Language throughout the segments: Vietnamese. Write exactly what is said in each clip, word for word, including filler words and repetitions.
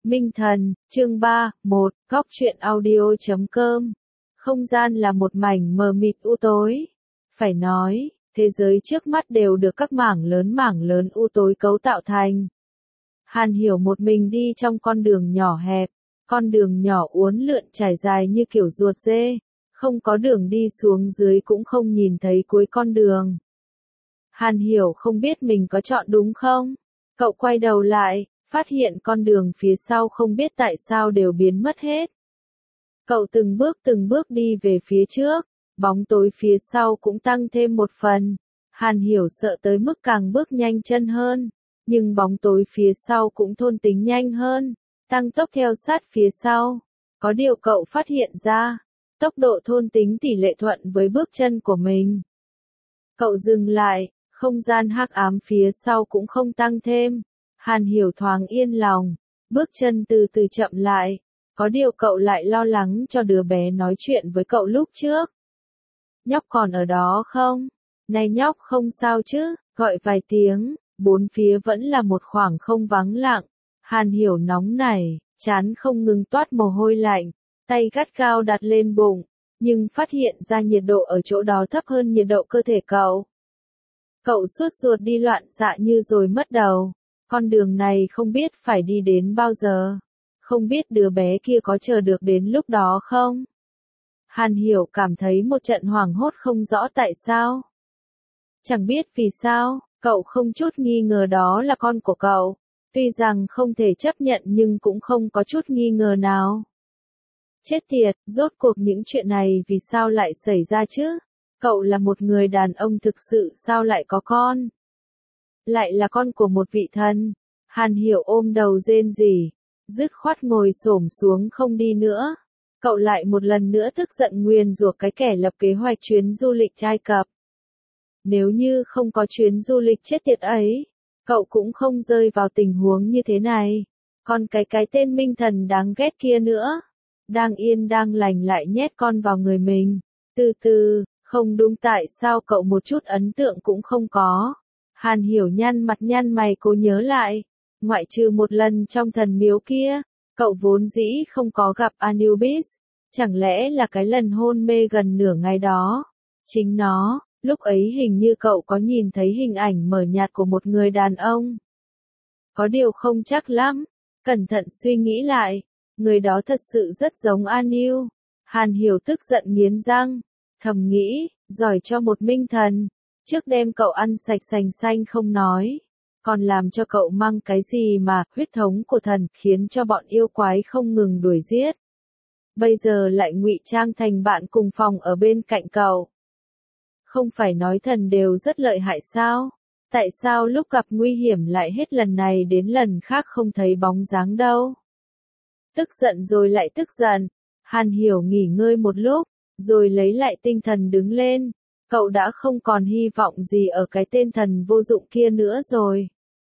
Minh Thần, chương ba, một, góc truyện audio chấm com. Không gian là một mảnh mờ mịt u tối. Phải nói, thế giới trước mắt đều được các mảng lớn mảng lớn u tối cấu tạo thành. Hàn Hiểu một mình đi trong con đường nhỏ hẹp, con đường nhỏ uốn lượn trải dài như kiểu ruột dê, không có đường đi xuống dưới cũng không nhìn thấy cuối con đường. Hàn Hiểu không biết mình có chọn đúng không? Cậu quay đầu lại, phát hiện con đường phía sau không biết tại sao đều biến mất hết. Cậu từng bước từng bước đi về phía trước, bóng tối phía sau cũng tăng thêm một phần. Hàn Hiểu sợ tới mức càng bước nhanh chân hơn, nhưng bóng tối phía sau cũng thôn tính nhanh hơn, tăng tốc theo sát phía sau. Có điều cậu phát hiện ra, tốc độ thôn tính tỷ lệ thuận với bước chân của mình. Cậu dừng lại, không gian hắc ám phía sau cũng không tăng thêm. Hàn Hiểu thoáng yên lòng, bước chân từ từ chậm lại. Có điều cậu lại lo lắng cho đứa bé nói chuyện với cậu lúc trước. Nhóc còn ở đó không? Này nhóc không sao chứ? Gọi vài tiếng, bốn phía vẫn là một khoảng không vắng lặng. Hàn Hiểu nóng nảy, trán không ngừng toát mồ hôi lạnh, tay gắt gao đặt lên bụng, nhưng phát hiện ra nhiệt độ ở chỗ đó thấp hơn nhiệt độ cơ thể cậu. Cậu suốt ruột đi loạn xạ như rồi mất đầu. Con đường này không biết phải đi đến bao giờ. Không biết đứa bé kia có chờ được đến lúc đó không? Hàn Hiểu cảm thấy một trận hoảng hốt không rõ tại sao. Chẳng biết vì sao, cậu không chút nghi ngờ đó là con của cậu. Tuy rằng không thể chấp nhận nhưng cũng không có chút nghi ngờ nào. Chết tiệt, rốt cuộc những chuyện này vì sao lại xảy ra chứ? Cậu là một người đàn ông thực sự sao lại có con? Lại là con của một vị thần. Hàn Hiểu ôm đầu rên rỉ, dứt khoát ngồi xổm xuống không đi nữa. Cậu lại một lần nữa tức giận nguyền rủa cái kẻ lập kế hoạch chuyến du lịch Ai Cập. Nếu như không có chuyến du lịch chết tiệt ấy, cậu cũng không rơi vào tình huống như thế này. Còn cái cái tên Minh Thần đáng ghét kia nữa, đang yên đang lành lại nhét con vào người mình. Từ từ, không đúng, tại sao cậu một chút ấn tượng cũng không có? Hàn Hiểu nhăn mặt nhăn mày cố nhớ lại. Ngoại trừ một lần trong thần miếu kia, cậu vốn dĩ không có gặp Anubis. Chẳng lẽ là cái lần hôn mê gần nửa ngày đó? Chính nó, lúc ấy hình như cậu có nhìn thấy hình ảnh mờ nhạt của một người đàn ông. Có điều không chắc lắm. Cẩn thận suy nghĩ lại, người đó thật sự rất giống Anu. Hàn Hiểu tức giận nghiến răng, thầm nghĩ, giỏi cho một minh thần. Trước đem cậu ăn sạch sành xanh không nói, còn làm cho cậu mang cái gì mà huyết thống của thần, khiến cho bọn yêu quái không ngừng đuổi giết. Bây giờ lại ngụy trang thành bạn cùng phòng ở bên cạnh cậu. Không phải nói thần đều rất lợi hại sao? Tại sao lúc gặp nguy hiểm lại hết lần này đến lần khác không thấy bóng dáng đâu? Tức giận rồi lại tức giận. Hàn Hiểu nghỉ ngơi một lúc, rồi lấy lại tinh thần đứng lên. Cậu đã không còn hy vọng gì ở cái tên thần vô dụng kia nữa rồi.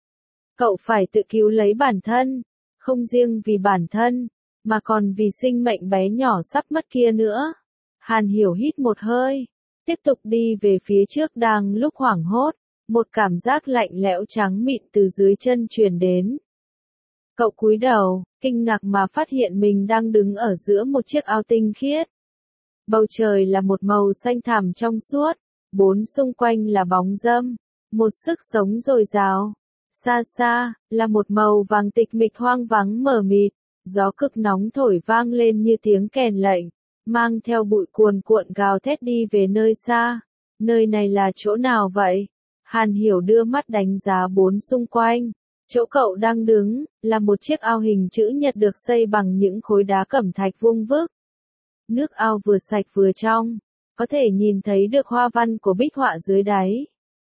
Cậu phải tự cứu lấy bản thân, không riêng vì bản thân, mà còn vì sinh mệnh bé nhỏ sắp mất kia nữa. Hàn Hiểu hít một hơi, tiếp tục đi về phía trước. Đang lúc hoảng hốt, một cảm giác lạnh lẽo trắng mịn từ dưới chân truyền đến. Cậu cúi đầu, kinh ngạc mà phát hiện mình đang đứng ở giữa một chiếc ao tinh khiết. Bầu trời là một màu xanh thẳm trong suốt, bốn xung quanh là bóng râm, một sức sống dồi dào. Xa xa, là một màu vàng tịch mịch hoang vắng mờ mịt, gió cực nóng thổi vang lên như tiếng kèn lệnh, mang theo bụi cuồn cuộn gào thét đi về nơi xa. Nơi này là chỗ nào vậy? Hàn Hiểu đưa mắt đánh giá bốn xung quanh. Chỗ cậu đang đứng, là một chiếc ao hình chữ nhật được xây bằng những khối đá cẩm thạch vuông vức. Nước ao vừa sạch vừa trong, có thể nhìn thấy được hoa văn của bích họa dưới đáy.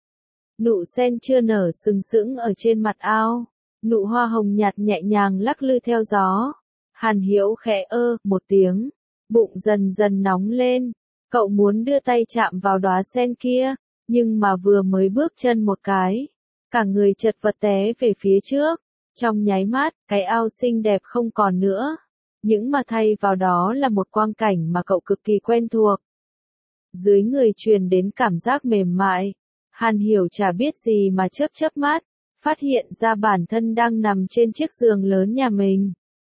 Nụ sen chưa nở sừng sững ở trên mặt ao, nụ hoa hồng nhạt nhẹ nhàng lắc lư theo gió. Hàn Hiểu khẽ ơ một tiếng, bụng dần dần nóng lên, cậu muốn đưa tay chạm vào đóa sen kia, nhưng mà vừa mới bước chân một cái, cả người chật vật té về phía trước. Trong nháy mắt, cái ao xinh đẹp không còn nữa, nhưng mà thay vào đó là một quang cảnh mà cậu cực kỳ quen thuộc. Dưới người truyền đến cảm giác mềm mại. Hàn Hiểu chả biết gì mà chớp chớp mắt, phát hiện ra bản thân đang nằm trên chiếc giường lớn nhà mình.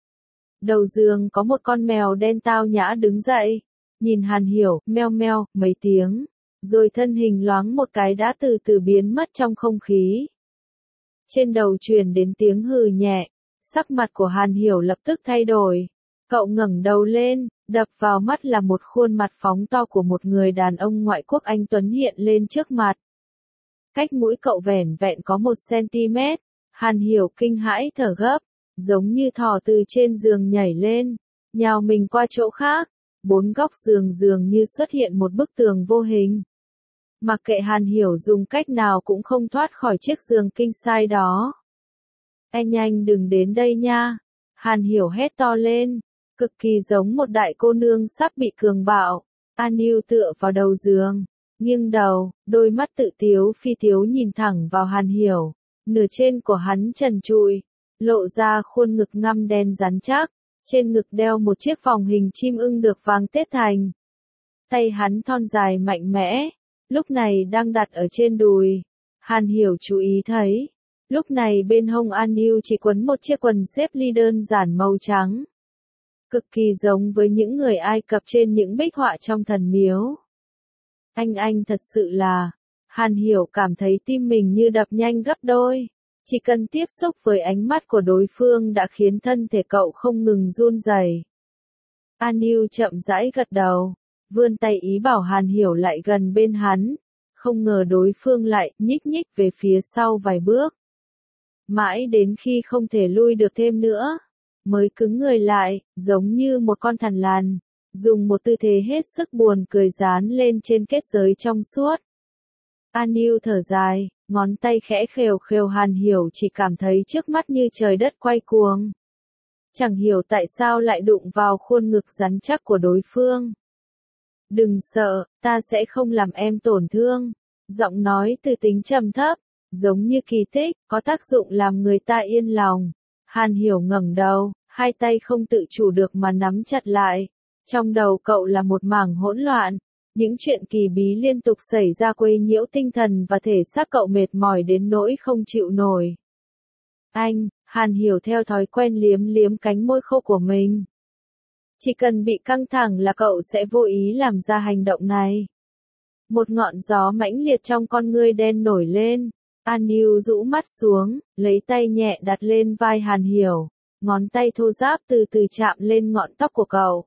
Đầu giường có một con mèo đen tao nhã đứng dậy, nhìn Hàn Hiểu, meo meo, mấy tiếng, rồi thân hình loáng một cái đã từ từ biến mất trong không khí. Trên đầu truyền đến tiếng hừ nhẹ, sắc mặt của Hàn Hiểu lập tức thay đổi. Cậu ngẩng đầu lên, đập vào mắt là một khuôn mặt phóng to của một người đàn ông ngoại quốc anh tuấn hiện lên trước mặt. Cách mũi cậu vẻn vẹn có một centimet, Hàn Hiểu kinh hãi thở gấp, giống như thỏ từ trên giường nhảy lên, nhào mình qua chỗ khác, bốn góc giường dường như xuất hiện một bức tường vô hình. Mặc kệ Hàn Hiểu dùng cách nào cũng không thoát khỏi chiếc giường kinh size đó. Anh nhanh đừng đến đây nha, Hàn Hiểu hét to lên, cực kỳ giống một đại cô nương sắp bị cường bạo. An Yêu tựa vào đầu giường, nghiêng đầu, đôi mắt tự tiếu phi tiếu nhìn thẳng vào Hàn Hiểu, nửa trên của hắn trần trụi, lộ ra khuôn ngực ngăm đen rắn chắc, trên ngực đeo một chiếc vòng hình chim ưng được vàng tết thành. Tay hắn thon dài mạnh mẽ, lúc này đang đặt ở trên đùi. Hàn Hiểu chú ý thấy, lúc này bên hông An Yêu chỉ quấn một chiếc quần xếp ly đơn giản màu trắng. Cực kỳ giống với những người Ai Cập trên những bích họa trong thần miếu. Anh anh thật sự là, Hàn Hiểu cảm thấy tim mình như đập nhanh gấp đôi. Chỉ cần tiếp xúc với ánh mắt của đối phương đã khiến thân thể cậu không ngừng run rẩy. An Yêu chậm rãi gật đầu, vươn tay ý bảo Hàn Hiểu lại gần bên hắn, không ngờ đối phương lại nhích nhích về phía sau vài bước. Mãi đến khi không thể lui được thêm nữa, mới cứng người lại, giống như một con thằn lằn, dùng một tư thế hết sức buồn cười dán lên trên kết giới trong suốt. An Yêu thở dài, ngón tay khẽ khều khều Hàn Hiểu chỉ cảm thấy trước mắt như trời đất quay cuồng. Chẳng hiểu tại sao lại đụng vào khuôn ngực rắn chắc của đối phương. Đừng sợ, ta sẽ không làm em tổn thương. Giọng nói từ tính trầm thấp, giống như kỳ tích, có tác dụng làm người ta yên lòng. Hàn Hiểu ngẩng đầu, hai tay không tự chủ được mà nắm chặt lại. Trong đầu cậu là một mảng hỗn loạn. Những chuyện kỳ bí liên tục xảy ra quấy nhiễu tinh thần và thể xác cậu mệt mỏi đến nỗi không chịu nổi. Anh, Hàn Hiểu theo thói quen liếm liếm cánh môi khô của mình. Chỉ cần bị căng thẳng là cậu sẽ vô ý làm ra hành động này. Một ngọn gió mãnh liệt trong con ngươi đen nổi lên. An Yêu rũ mắt xuống, lấy tay nhẹ đặt lên vai Hàn Hiểu. Ngón tay thô ráp từ từ chạm lên ngọn tóc của cậu.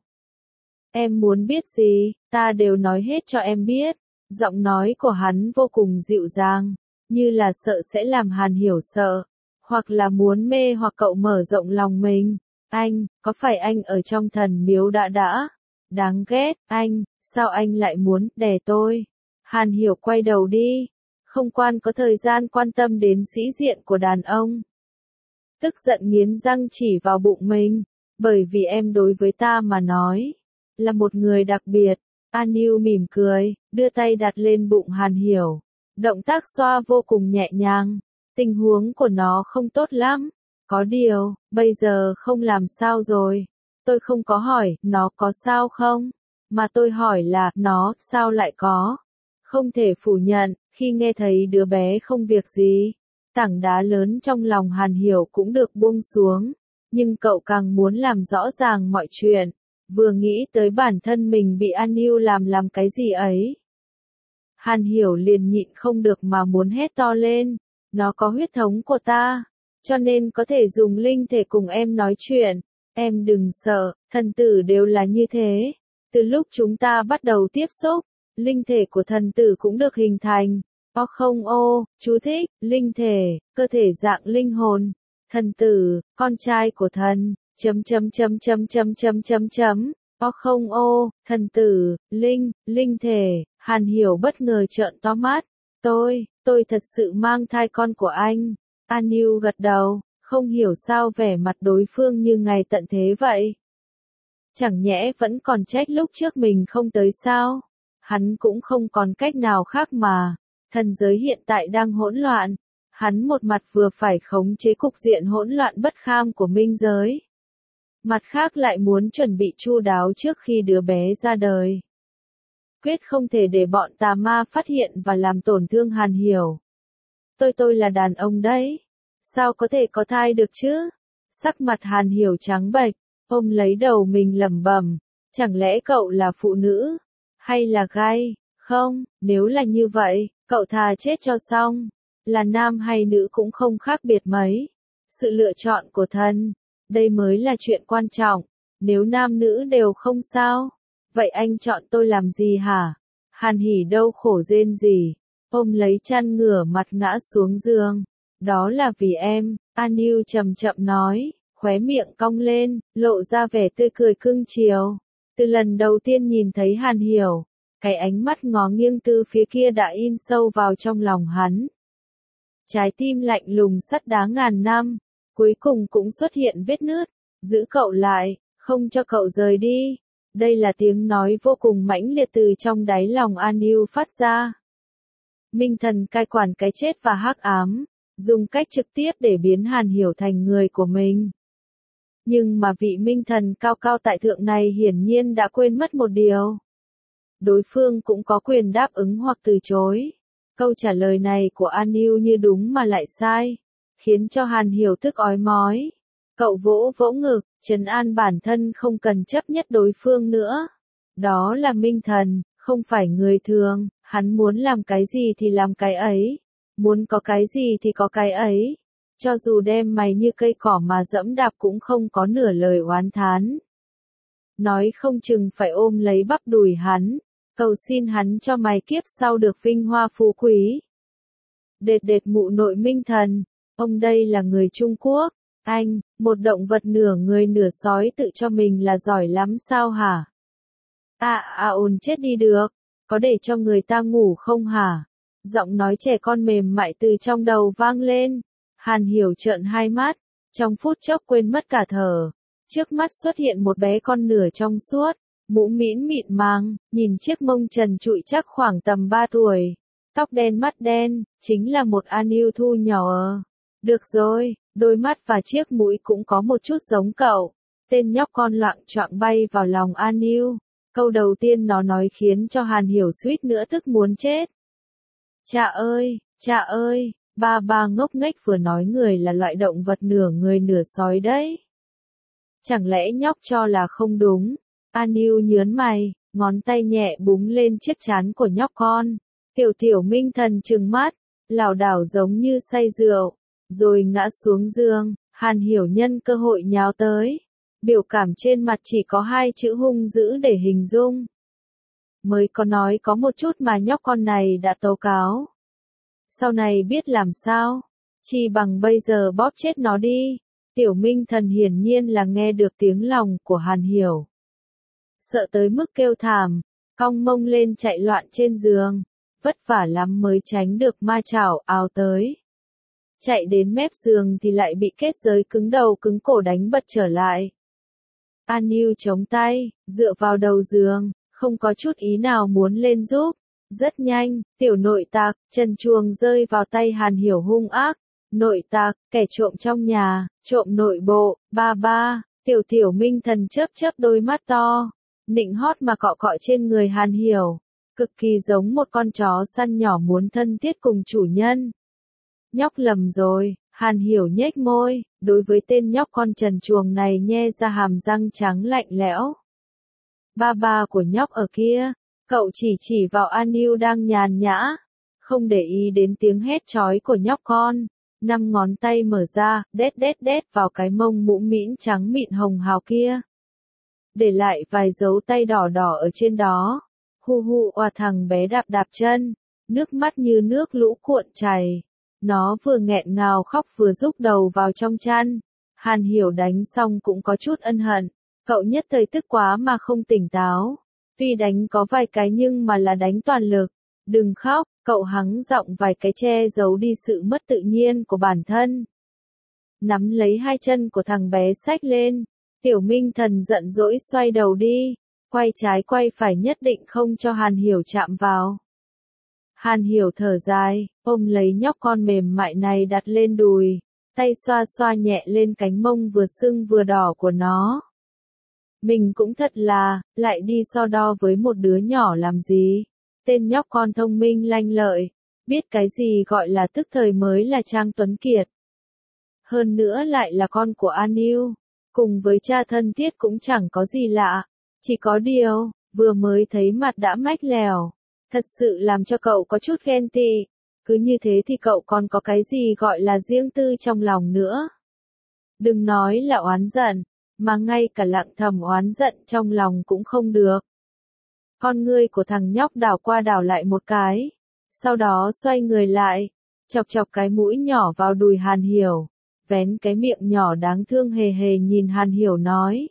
Em muốn biết gì, ta đều nói hết cho em biết. Giọng nói của hắn vô cùng dịu dàng, như là sợ sẽ làm Hàn Hiểu sợ, hoặc là muốn mê hoặc cậu mở rộng lòng mình. Anh, có phải anh ở trong thần miếu đã đã? Đáng ghét, anh, sao anh lại muốn đè tôi? Hàn Hiểu quay đầu đi, không quan có thời gian quan tâm đến sĩ diện của đàn ông. Tức giận nghiến răng chỉ vào bụng mình, bởi vì em đối với ta mà nói, là một người đặc biệt. An Yêu mỉm cười, đưa tay đặt lên bụng Hàn Hiểu. Động tác xoa vô cùng nhẹ nhàng. Tình huống của nó không tốt lắm. Có điều, bây giờ không làm sao rồi. Tôi không có hỏi, nó có sao không? Mà tôi hỏi là, nó, sao lại có? Không thể phủ nhận, khi nghe thấy đứa bé không việc gì, tảng đá lớn trong lòng Hàn Hiểu cũng được buông xuống. Nhưng cậu càng muốn làm rõ ràng mọi chuyện. Vừa nghĩ tới bản thân mình bị An Yêu làm làm cái gì ấy. Hàn Hiểu liền nhịn không được mà muốn hét to lên. Nó có huyết thống của ta, cho nên có thể dùng linh thể cùng em nói chuyện. Em đừng sợ, thần tử đều là như thế. Từ lúc chúng ta bắt đầu tiếp xúc, linh thể của thần tử cũng được hình thành. O không ô, chú thích, linh thể, cơ thể dạng linh hồn. Thần tử, con trai của thần. Chấm chấm chấm chấm chấm chấm chấm chấm. O không ô, thần tử, linh, linh thể. Hàn Hiểu bất ngờ trợn to mắt. Tôi, tôi thật sự mang thai con của anh. An Yêu gật đầu, không hiểu sao vẻ mặt đối phương như ngày tận thế vậy. Chẳng nhẽ vẫn còn trách lúc trước mình không tới sao? Hắn cũng không còn cách nào khác mà. Thần giới hiện tại đang hỗn loạn. Hắn một mặt vừa phải khống chế cục diện hỗn loạn bất kham của minh giới. Mặt khác lại muốn chuẩn bị chu đáo trước khi đứa bé ra đời. Quyết không thể để bọn tà ma phát hiện và làm tổn thương Hàn Hiểu. Tôi tôi là đàn ông đấy. Sao có thể có thai được chứ? Sắc mặt Hàn Hiểu trắng bệch. ôm lấy đầu mình lẩm bẩm, chẳng lẽ cậu là phụ nữ, hay là gay, không, nếu là như vậy, cậu thà chết cho xong, là nam hay nữ cũng không khác biệt mấy, sự lựa chọn của thần, đây mới là chuyện quan trọng, nếu nam nữ đều không sao, vậy anh chọn tôi làm gì hả? Hàn Hỉ đau khổ rên rỉ, ôm lấy chăn ngửa mặt ngã xuống giường, đó là vì em, An Yêu chậm chậm nói, khóe miệng cong lên, lộ ra vẻ tươi cười cưng chiều. Từ lần đầu tiên nhìn thấy Hàn Hiểu, cái ánh mắt ngó nghiêng từ phía kia đã in sâu vào trong lòng hắn. Trái tim lạnh lùng sắt đá ngàn năm, cuối cùng cũng xuất hiện vết nứt, giữ cậu lại, không cho cậu rời đi. Đây là tiếng nói vô cùng mãnh liệt từ trong đáy lòng An Yêu phát ra. Minh Thần cai quản cái chết và hắc ám, dùng cách trực tiếp để biến Hàn Hiểu thành người của mình. Nhưng mà vị Minh Thần cao cao tại thượng này hiển nhiên đã quên mất một điều. Đối phương cũng có quyền đáp ứng hoặc từ chối. Câu trả lời này của An Yêu như đúng mà lại sai, khiến cho Hàn Hiểu tức ói mói. Cậu vỗ vỗ ngực, trấn an bản thân không cần chấp nhất đối phương nữa. Đó là Minh Thần, không phải người thường, hắn muốn làm cái gì thì làm cái ấy, muốn có cái gì thì có cái ấy. Cho dù đem mày như cây cỏ mà dẫm đạp cũng không có nửa lời oán thán. Nói không chừng phải ôm lấy bắp đùi hắn, cầu xin hắn cho mày kiếp sau được vinh hoa phú quý. Đệt đệt mụ nội Minh Thần, ông đây là người Trung Quốc, anh, một động vật nửa người nửa sói tự cho mình là giỏi lắm sao hả? À à ồn chết đi được, có để cho người ta ngủ không hả? Giọng nói trẻ con mềm mại từ trong đầu vang lên. Hàn Hiểu trợn hai mắt, trong phút chốc quên mất cả thở. Trước mắt xuất hiện một bé con nửa trong suốt, mũ mĩn mịn màng, nhìn chiếc mông trần trụi chắc khoảng tầm ba tuổi. Tóc đen mắt đen, chính là một An Yêu thu nhỏ ờ. Được rồi, đôi mắt và chiếc mũi cũng có một chút giống cậu. Tên nhóc con loạng choạng bay vào lòng An Yêu. Câu đầu tiên nó nói khiến cho Hàn Hiểu suýt nữa tức muốn chết. Cha ơi, cha ơi, ba ba ngốc nghếch vừa nói người là loại động vật nửa người nửa sói đấy. Chẳng lẽ nhóc cho là không đúng? An Yêu nhớn mày, ngón tay nhẹ búng lên chiếc trán của nhóc con. Tiểu tiểu Minh Thần trừng mắt, lảo đảo giống như say rượu, rồi ngã xuống giường. Hàn Hiểu nhân cơ hội nhào tới. Biểu cảm trên mặt chỉ có hai chữ hung dữ để hình dung. Mới có nói có một chút mà nhóc con này đã tố cáo. Sau này biết làm sao? Chỉ bằng bây giờ bóp chết nó đi. Tiểu Minh Thần hiển nhiên là nghe được tiếng lòng của Hàn Hiểu. Sợ tới mức kêu thảm, cong mông lên chạy loạn trên giường. Vất vả lắm mới tránh được ma chảo ào tới. Chạy đến mép giường thì lại bị kết giới cứng đầu cứng cổ đánh bật trở lại. An Yêu chống tay, dựa vào đầu giường, không có chút ý nào muốn lên giúp. Rất nhanh, tiểu nội tặc, trần chuồng rơi vào tay Hàn Hiểu hung ác. Nội tặc, kẻ trộm trong nhà, trộm nội bộ, ba ba, tiểu tiểu Minh Thần chớp chớp đôi mắt to. Nịnh hót mà cọ cọ trên người Hàn Hiểu. Cực kỳ giống một con chó săn nhỏ muốn thân thiết cùng chủ nhân. Nhóc lầm rồi, Hàn Hiểu nhếch môi, đối với tên nhóc con trần chuồng này nhe ra hàm răng trắng lạnh lẽo. Ba ba của nhóc ở kia, cậu chỉ chỉ vào An Yêu đang nhàn nhã, không để ý đến tiếng hét chói của nhóc con. Năm ngón tay mở ra, đét đét đét vào cái mông mũ mĩn trắng mịn hồng hào kia. Để lại vài dấu tay đỏ đỏ ở trên đó. Hu hu oa thằng bé đạp đạp chân, nước mắt như nước lũ cuộn chảy. Nó vừa nghẹn ngào khóc vừa rúc đầu vào trong chăn. Hàn Hiểu đánh xong cũng có chút ân hận. Cậu nhất thời tức quá mà không tỉnh táo. Tuy đánh có vài cái nhưng mà là đánh toàn lực. Đừng khóc, cậu hắng giọng vài cái che giấu đi sự mất tự nhiên của bản thân. Nắm lấy hai chân của thằng bé xách lên. Tiểu Minh Thần giận dỗi xoay đầu đi. Quay trái quay phải nhất định không cho Hàn Hiểu chạm vào. Hàn Hiểu thở dài, ôm lấy nhóc con mềm mại này đặt lên đùi, tay xoa xoa nhẹ lên cánh mông vừa sưng vừa đỏ của nó. Mình cũng thật là, lại đi so đo với một đứa nhỏ làm gì. Tên nhóc con thông minh lanh lợi, biết cái gì gọi là tức thời mới là Trang Tuấn Kiệt. Hơn nữa lại là con của An Yêu. Cùng với cha thân thiết cũng chẳng có gì lạ. Chỉ có điều, vừa mới thấy mặt đã mách lèo. Thật sự làm cho cậu có chút ghen tị. Cứ như thế thì cậu còn có cái gì gọi là riêng tư trong lòng nữa. Đừng nói là oán giận, mà ngay cả lặng thầm oán giận trong lòng cũng không được. Con ngươi của thằng nhóc đảo qua đảo lại một cái. Sau đó xoay người lại, chọc chọc cái mũi nhỏ vào đùi Hàn Hiểu. Vén cái miệng nhỏ đáng thương hề hề nhìn Hàn Hiểu nói.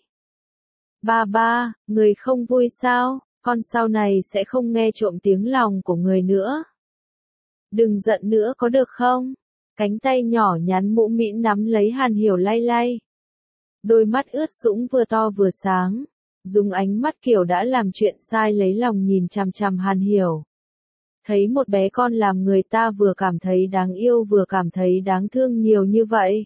Ba ba, người không vui sao, con sau này sẽ không nghe trộm tiếng lòng của người nữa. Đừng giận nữa có được không? Cánh tay nhỏ nhắn mũ mĩn nắm lấy Hàn Hiểu lay lay. Đôi mắt ướt sũng vừa to vừa sáng, dùng ánh mắt kiểu đã làm chuyện sai lấy lòng nhìn chằm chằm Hàn Hiểu. Thấy một bé con làm người ta vừa cảm thấy đáng yêu vừa cảm thấy đáng thương nhiều như vậy.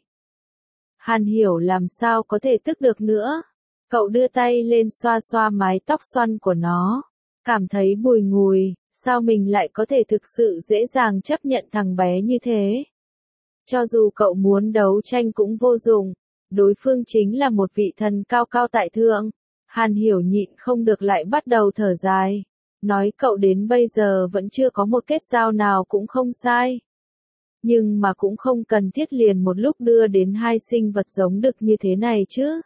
Hàn Hiểu làm sao có thể tức được nữa. Cậu đưa tay lên xoa xoa mái tóc xoăn của nó. Cảm thấy bùi ngùi, sao mình lại có thể thực sự dễ dàng chấp nhận thằng bé như thế. Cho dù cậu muốn đấu tranh cũng vô dụng. Đối phương chính là một vị thần cao cao tại thượng. Hàn Hiểu nhịn không được lại bắt đầu thở dài. Nói cậu đến bây giờ vẫn chưa có một kết giao nào cũng không sai. Nhưng mà cũng không cần thiết liền một lúc đưa đến hai sinh vật giống đực như thế này chứ.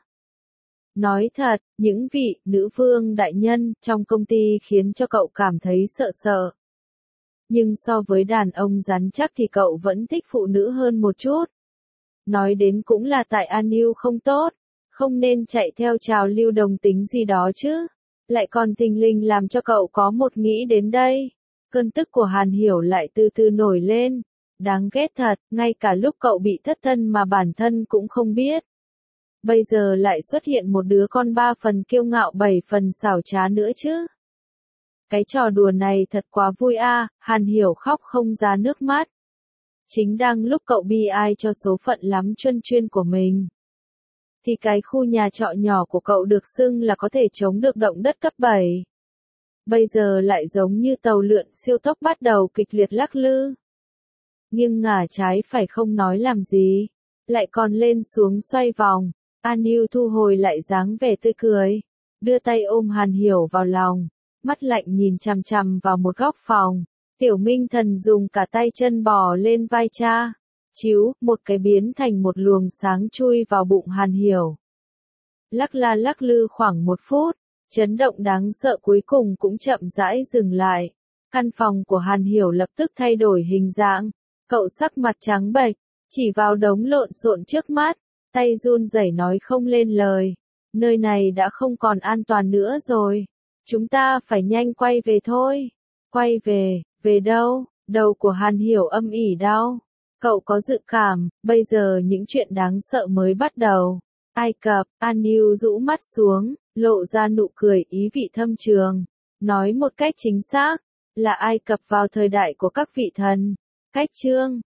Nói thật, những vị nữ vương đại nhân trong công ty khiến cho cậu cảm thấy sợ sợ. Nhưng so với đàn ông rắn chắc thì cậu vẫn thích phụ nữ hơn một chút. Nói đến cũng là tại An Yêu không tốt, không nên chạy theo trào lưu đồng tính gì đó chứ. Lại còn thình lình làm cho cậu có một nghĩ đến đây. Cơn tức của Hàn Hiểu lại từ từ nổi lên. Đáng ghét thật, ngay cả lúc cậu bị thất thân mà bản thân cũng không biết. Bây giờ lại xuất hiện một đứa con ba phần kiêu ngạo bảy phần xảo trá nữa chứ. Cái trò đùa này thật quá vui a, à, Hàn Hiểu khóc không ra nước mắt. Chính đang lúc cậu bi ai cho số phận lắm chuyên chuyên của mình. Thì cái khu nhà trọ nhỏ của cậu được xưng là có thể chống được động đất cấp bảy. Bây giờ lại giống như tàu lượn siêu tốc bắt đầu kịch liệt lắc lư. Nhưng ngả trái phải không nói làm gì. Lại còn lên xuống xoay vòng. An Yêu thu hồi lại dáng vẻ tươi cười. Đưa tay ôm Hàn Hiểu vào lòng. Mắt lạnh nhìn chằm chằm vào một góc phòng. Tiểu Minh Thần dùng cả tay chân bò lên vai cha. Chíu, một cái biến thành một luồng sáng chui vào bụng Hàn Hiểu. Lắc la lắc lư khoảng một phút, chấn động đáng sợ cuối cùng cũng chậm rãi dừng lại. Căn phòng của Hàn Hiểu lập tức thay đổi hình dạng. Cậu sắc mặt trắng bệch, chỉ vào đống lộn xộn trước mắt, tay run rẩy nói không lên lời. Nơi này đã không còn an toàn nữa rồi. Chúng ta phải nhanh quay về thôi. Quay về, về đâu? Đầu của Hàn Hiểu âm ỉ đau. Cậu có dự cảm, bây giờ những chuyện đáng sợ mới bắt đầu. Ai Cập, An Yêu rũ mắt xuống, lộ ra nụ cười ý vị thâm trường. Nói một cách chính xác, là Ai Cập vào thời đại của các vị thần. Cách chương